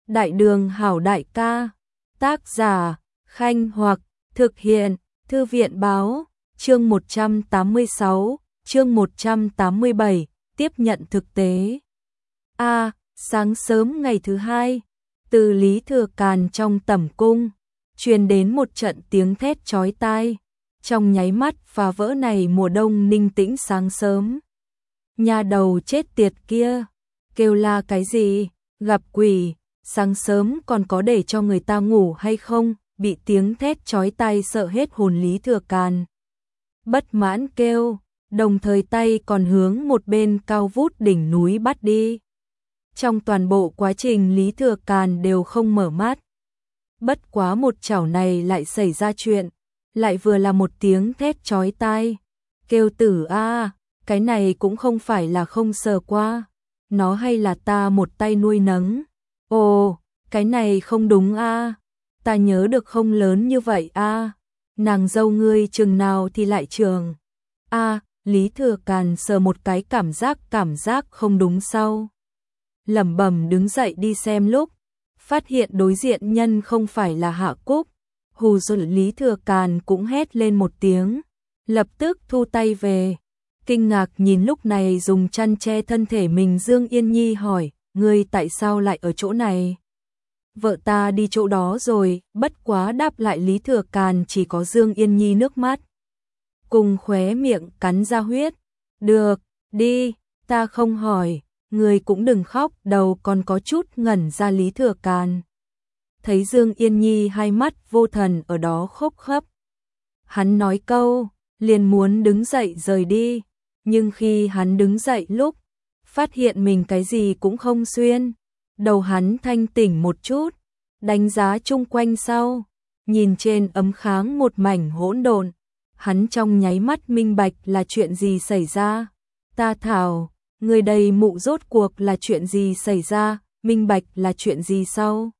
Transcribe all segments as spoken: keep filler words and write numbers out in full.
Đại đường hảo đại ca. Tác giả, Khanh Hoặc, thực hiện, Thư viện báo, chương một trăm tám mươi sáu, chương một trăm tám mươi bảy, tiếp nhận thực tế. A, à, sáng sớm ngày thứ hai, từ Lý Thừa Càn trong tẩm cung, truyền đến một trận tiếng thét chói tai, trong nháy mắt phá vỡ này mùa đông ninh tĩnh sáng sớm. Nhà đầu chết tiệt kia, kêu la cái gì, gặp quỷ, sáng sớm còn có để cho người ta ngủ hay không, bị tiếng thét chói tai sợ hết hồn Lý Thừa Càn. Bất mãn kêu, đồng thời tay còn hướng một bên cao vút đỉnh núi bắt đi. Trong toàn bộ quá trình Lý Thừa Càn đều không mở mắt. Bất quá một chảo này lại xảy ra chuyện, lại vừa là một tiếng thét chói tai. Kêu tử a, cái này cũng không phải là không sờ qua, nó hay là ta một tay nuôi nấng. Ồ, cái này không đúng a, ta nhớ được không lớn như vậy a, nàng dâu ngươi chừng nào thì lại trường. A, Lý Thừa Càn sờ một cái cảm giác cảm giác không đúng sau. Lẩm bẩm đứng dậy đi xem lúc, phát hiện đối diện nhân không phải là Hạ Cúc. Hù dọa Lý Thừa Càn cũng hét lên một tiếng, lập tức thu tay về. Kinh ngạc nhìn lúc này dùng chăn che thân thể mình Dương Yên Nhi hỏi, ngươi tại sao lại ở chỗ này? Vợ ta đi chỗ đó rồi, bất quá đáp lại Lý Thừa Càn chỉ có Dương Yên Nhi nước mắt. Cùng khóe miệng cắn ra huyết. Được, đi, ta không hỏi, ngươi cũng đừng khóc, đầu còn có chút ngẩn ra Lý Thừa Càn. Thấy Dương Yên Nhi hai mắt vô thần ở đó khóc khóc. Hắn nói câu, liền muốn đứng dậy rời đi, nhưng khi hắn đứng dậy lúc, phát hiện mình cái gì cũng không xuyên. Đầu hắn thanh tỉnh một chút, đánh giá chung quanh sau, nhìn trên ấm kháng một mảnh hỗn độn, hắn trong nháy mắt minh bạch là chuyện gì xảy ra. Ta thảo, người đầy mụ rốt cuộc là chuyện gì xảy ra, minh bạch là chuyện gì sau.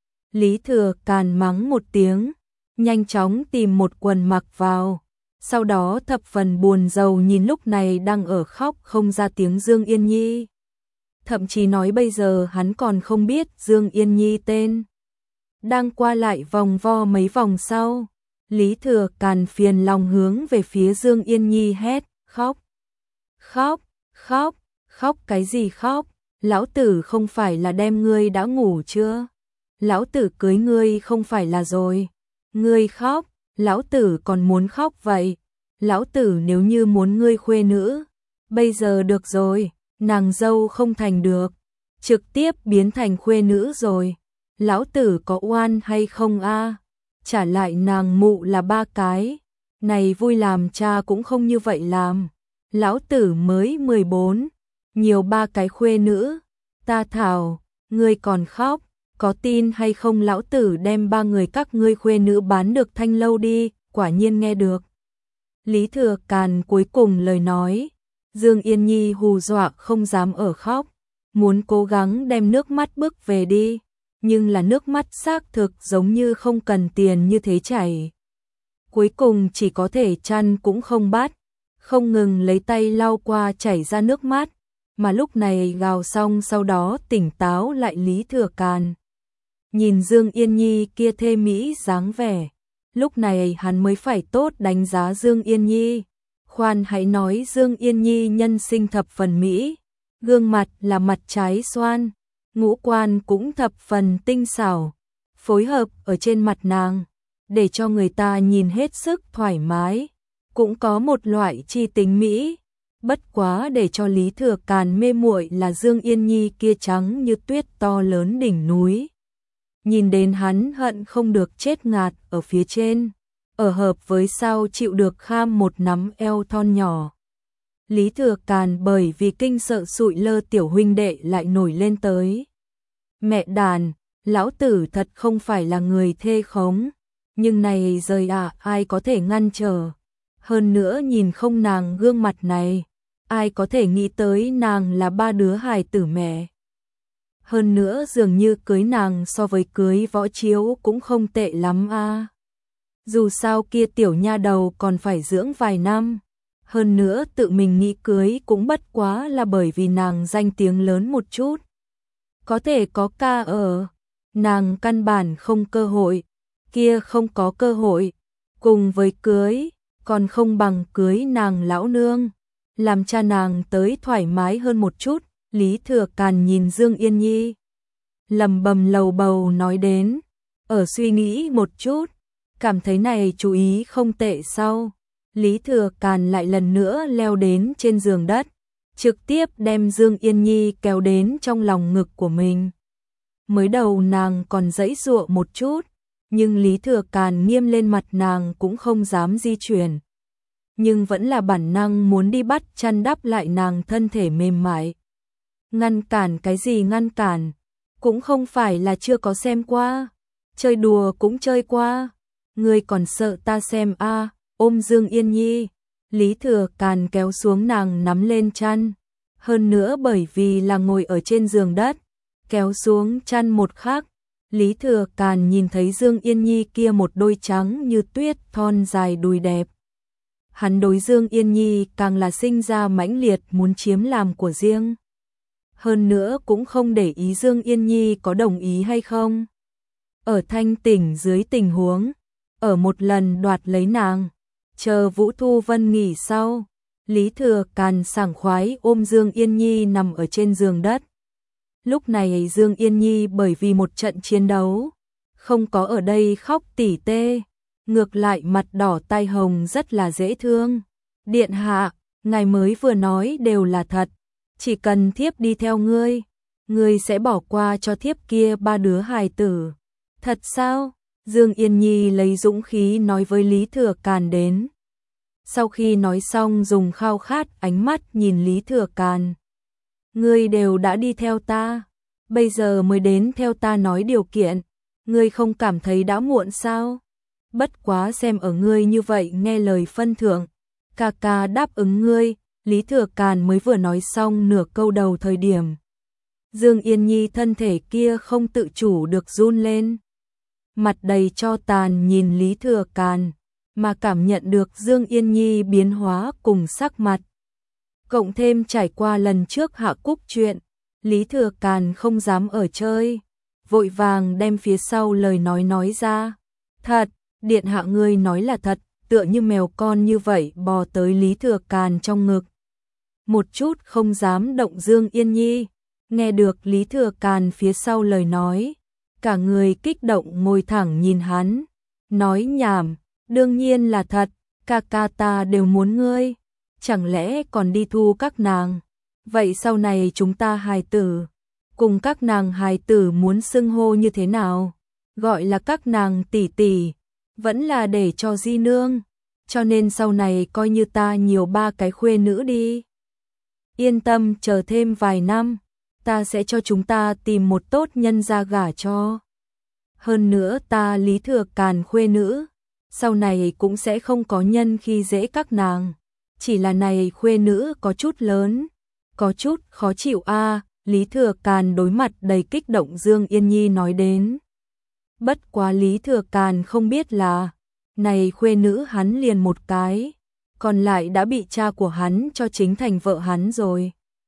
Lý Thừa Càn mắng một tiếng, nhanh chóng tìm một quần mặc vào, sau đó thập phần buồn rầu nhìn lúc này đang ở khóc không ra tiếng Dương Yên Nhi. Thậm chí nói bây giờ hắn còn không biết Dương Yên Nhi tên. Đang qua lại vòng vo mấy vòng sau, Lý Thừa Càn phiền lòng hướng về phía Dương Yên Nhi hét, khóc, khóc, khóc, khóc cái gì khóc, lão tử không phải là đem ngươi đã ngủ chưa? Lão tử cưới ngươi không phải là rồi, ngươi khóc, lão tử còn muốn khóc vậy, lão tử nếu như muốn ngươi khuê nữ, bây giờ được rồi, nàng dâu không thành được, trực tiếp biến thành khuê nữ rồi, lão tử có oan hay không a? Trả lại nàng mụ là ba cái, này vui làm cha cũng không như vậy làm, lão tử mới mười bốn, nhiều ba cái khuê nữ, ta thảo, ngươi còn khóc. Có tin hay không lão tử đem ba người các ngươi khuê nữ bán được thanh lâu đi, quả nhiên nghe được. Lý Thừa Càn cuối cùng lời nói, Dương Yên Nhi hù dọa không dám ở khóc, muốn cố gắng đem nước mắt bước về đi, nhưng là nước mắt xác thực giống như không cần tiền như thế chảy. Cuối cùng chỉ có thể chăn cũng không bắt, không ngừng lấy tay lau qua chảy ra nước mắt, mà lúc này gào xong sau đó tỉnh táo lại Lý Thừa Càn. Nhìn Dương Yên Nhi kia thê mỹ dáng vẻ, lúc này hắn mới phải tốt đánh giá Dương Yên Nhi. Khoan hãy nói Dương Yên Nhi nhân sinh thập phần mỹ, gương mặt là mặt trái xoan, ngũ quan cũng thập phần tinh xảo, phối hợp ở trên mặt nàng, để cho người ta nhìn hết sức thoải mái, cũng có một loại chi tính mỹ. Bất quá để cho Lý Thừa Càn mê muội là Dương Yên Nhi kia trắng như tuyết to lớn đỉnh núi. Nhìn đến hắn hận không được chết ngạt ở phía trên, ở hợp với sao chịu được kham một nắm eo thon nhỏ. Lý Thừa Càn bởi vì kinh sợ sụi lơ tiểu huynh đệ lại nổi lên tới. Mẹ đàn, lão tử thật không phải là người thê khống, nhưng này rời à ai có thể ngăn trở. Hơn nữa nhìn không nàng gương mặt này, ai có thể nghĩ tới nàng là ba đứa hài tử mẹ. Hơn nữa dường như cưới nàng so với cưới Võ Chiếu cũng không tệ lắm a. À. Dù sao kia tiểu nha đầu còn phải dưỡng vài năm. Hơn nữa tự mình nghĩ cưới cũng bất quá là bởi vì nàng danh tiếng lớn một chút. Có thể có ca ở. nàng căn bản không cơ hội, kia không có cơ hội, cùng với cưới, còn không bằng cưới nàng lão nương, làm cha nàng tới thoải mái hơn một chút. Lý Thừa Càn nhìn Dương Yên Nhi, lầm bầm lầu bầu nói đến, ở suy nghĩ một chút, cảm thấy này chú ý không tệ sau. Lý Thừa Càn lại lần nữa leo đến trên giường đất, trực tiếp đem Dương Yên Nhi kéo đến trong lòng ngực của mình. Mới đầu nàng còn giãy giụa một chút, nhưng Lý Thừa Càn nghiêm lên mặt nàng cũng không dám di chuyển. Nhưng vẫn là bản năng muốn đi bắt chăn đắp lại nàng thân thể mềm mại. Ngăn cản cái gì ngăn cản, cũng không phải là chưa có xem qua, chơi đùa cũng chơi qua, ngươi còn sợ ta xem a? À, ôm Dương Yên Nhi, Lý Thừa Càn kéo xuống nàng nắm lên chăn, hơn nữa bởi vì là ngồi ở trên giường đất, kéo xuống chăn một khắc, Lý Thừa Càn nhìn thấy Dương Yên Nhi kia một đôi trắng như tuyết thon dài đùi đẹp. Hắn đối Dương Yên Nhi càng là sinh ra mãnh liệt muốn chiếm làm của riêng. Hơn nữa cũng không để ý Dương Yên Nhi có đồng ý hay không. Ở thanh tỉnh dưới tình huống, ở một lần đoạt lấy nàng, chờ Vũ Thu Vân nghỉ sau, Lý Thừa Càn sảng khoái ôm Dương Yên Nhi nằm ở trên giường đất. Lúc này Dương Yên Nhi bởi vì một trận chiến đấu, không có ở đây khóc tỉ tê, ngược lại mặt đỏ tai hồng rất là dễ thương. Điện hạ, ngài mới vừa nói đều là thật, chỉ cần thiếp đi theo ngươi, ngươi sẽ bỏ qua cho thiếp kia ba đứa hài tử. Thật sao? Dương Yên Nhi lấy dũng khí nói với Lý Thừa Càn đến. Sau khi nói xong dùng khao khát ánh mắt nhìn Lý Thừa Càn. Ngươi đều đã đi theo ta, bây giờ mới đến theo ta nói điều kiện, ngươi không cảm thấy đã muộn sao? Bất quá xem ở ngươi như vậy nghe lời phân thưởng, ca ca đáp ứng ngươi. Lý Thừa Càn mới vừa nói xong nửa câu đầu thời điểm, Dương Yên Nhi thân thể kia không tự chủ được run lên. Mặt đầy cho tàn nhìn Lý Thừa Càn, mà cảm nhận được Dương Yên Nhi biến hóa cùng sắc mặt. Cộng thêm trải qua lần trước Hạ Cúc chuyện, Lý Thừa Càn không dám ở chơi, vội vàng đem phía sau lời nói nói ra. Thật, điện hạ ngươi nói là thật, tựa như mèo con như vậy bò tới Lý Thừa Càn trong ngực. Một chút không dám động Dương Yên Nhi, nghe được Lý Thừa Càn phía sau lời nói, cả người kích động ngồi thẳng nhìn hắn, nói nhảm, đương nhiên là thật, ca ca ta đều muốn ngươi, chẳng lẽ còn đi thu các nàng, vậy sau này chúng ta hài tử, cùng các nàng hài tử muốn xưng hô như thế nào, gọi là các nàng tỷ tỷ, vẫn là để cho di nương, cho nên sau này coi như ta nhiều ba cái khuê nữ đi. Yên tâm, chờ thêm vài năm, ta sẽ cho chúng ta tìm một tốt nhân gia gả cho. Hơn nữa ta Lý Thừa Càn khuê nữ, sau này cũng sẽ không có nhân khi dễ các nàng. Chỉ là này khuê nữ có chút lớn, có chút khó chịu a. À, Lý Thừa Càn đối mặt đầy kích động Dương Yên Nhi nói đến. Bất quá Lý Thừa Càn không biết là, này khuê nữ hắn liền một cái, còn lại đã bị cha của hắn cho chính thành vợ hắn rồi.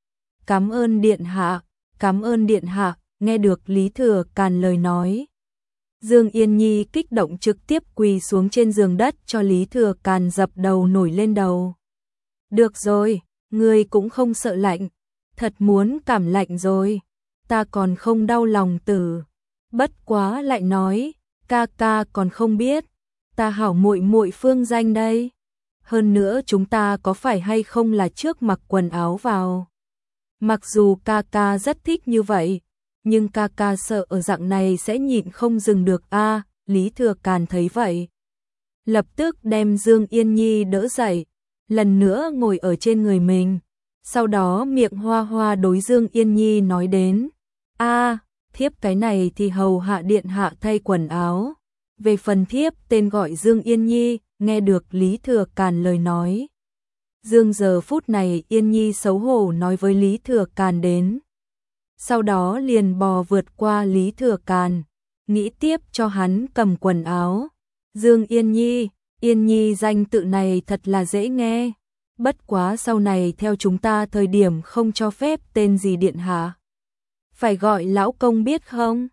Cảm ơn điện hạ, cảm ơn điện hạ, nghe được Lý Thừa Càn lời nói. Dương Yên Nhi kích động trực tiếp quỳ xuống trên giường đất cho Lý Thừa Càn dập đầu nổi lên đầu. Được rồi, ngươi cũng không sợ lạnh, thật muốn cảm lạnh rồi, ta còn không đau lòng tử. Bất quá lại nói, ca ca còn không biết, ta hảo muội muội phương danh đây. Hơn nữa chúng ta có phải hay không là trước mặc quần áo vào. Mặc dù ca ca rất thích như vậy, nhưng ca ca sợ ở dạng này sẽ nhịn không dừng được a. À, Lý Thừa Càn thấy vậy, lập tức đem Dương Yên Nhi đỡ dậy, lần nữa ngồi ở trên người mình, sau đó miệng hoa hoa đối Dương Yên Nhi nói đến, a, à, thiếp cái này thì hầu hạ điện hạ thay quần áo. Về phần thiếp tên gọi Dương Yên Nhi, nghe được Lý Thừa Càn lời nói. Dương giờ phút này Yên Nhi xấu hổ nói với Lý Thừa Càn đến. Sau đó liền bò vượt qua Lý Thừa Càn, nghĩ tiếp cho hắn cầm quần áo. Dương Yên Nhi, Yên Nhi danh tự này thật là dễ nghe. Bất quá sau này theo chúng ta thời điểm không cho phép tên gì điện hạ. Phải gọi lão công biết không?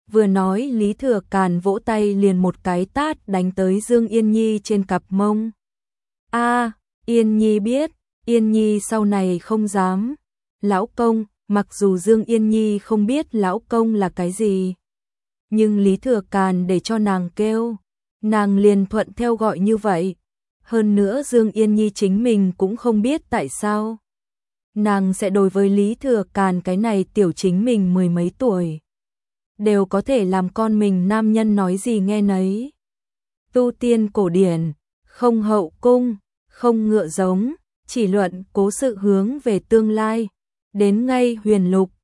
Vừa nói Lý Thừa Càn vỗ tay liền một cái tát đánh tới Dương Yên Nhi trên cặp mông. A, Yên Nhi biết, Yên Nhi sau này không dám. Lão công, mặc dù Dương Yên Nhi không biết lão công là cái gì, nhưng Lý Thừa Càn để cho nàng kêu, nàng liền thuận theo gọi như vậy. Hơn nữa Dương Yên Nhi chính mình cũng không biết tại sao nàng sẽ đối với Lý Thừa Càn cái này tiểu chính mình mười mấy tuổi, đều có thể làm con mình nam nhân nói gì nghe nấy. Tu tiên cổ điển, không hậu cung, không ngựa giống, chỉ luận cố sự hướng về tương lai. Đến ngay huyền lục,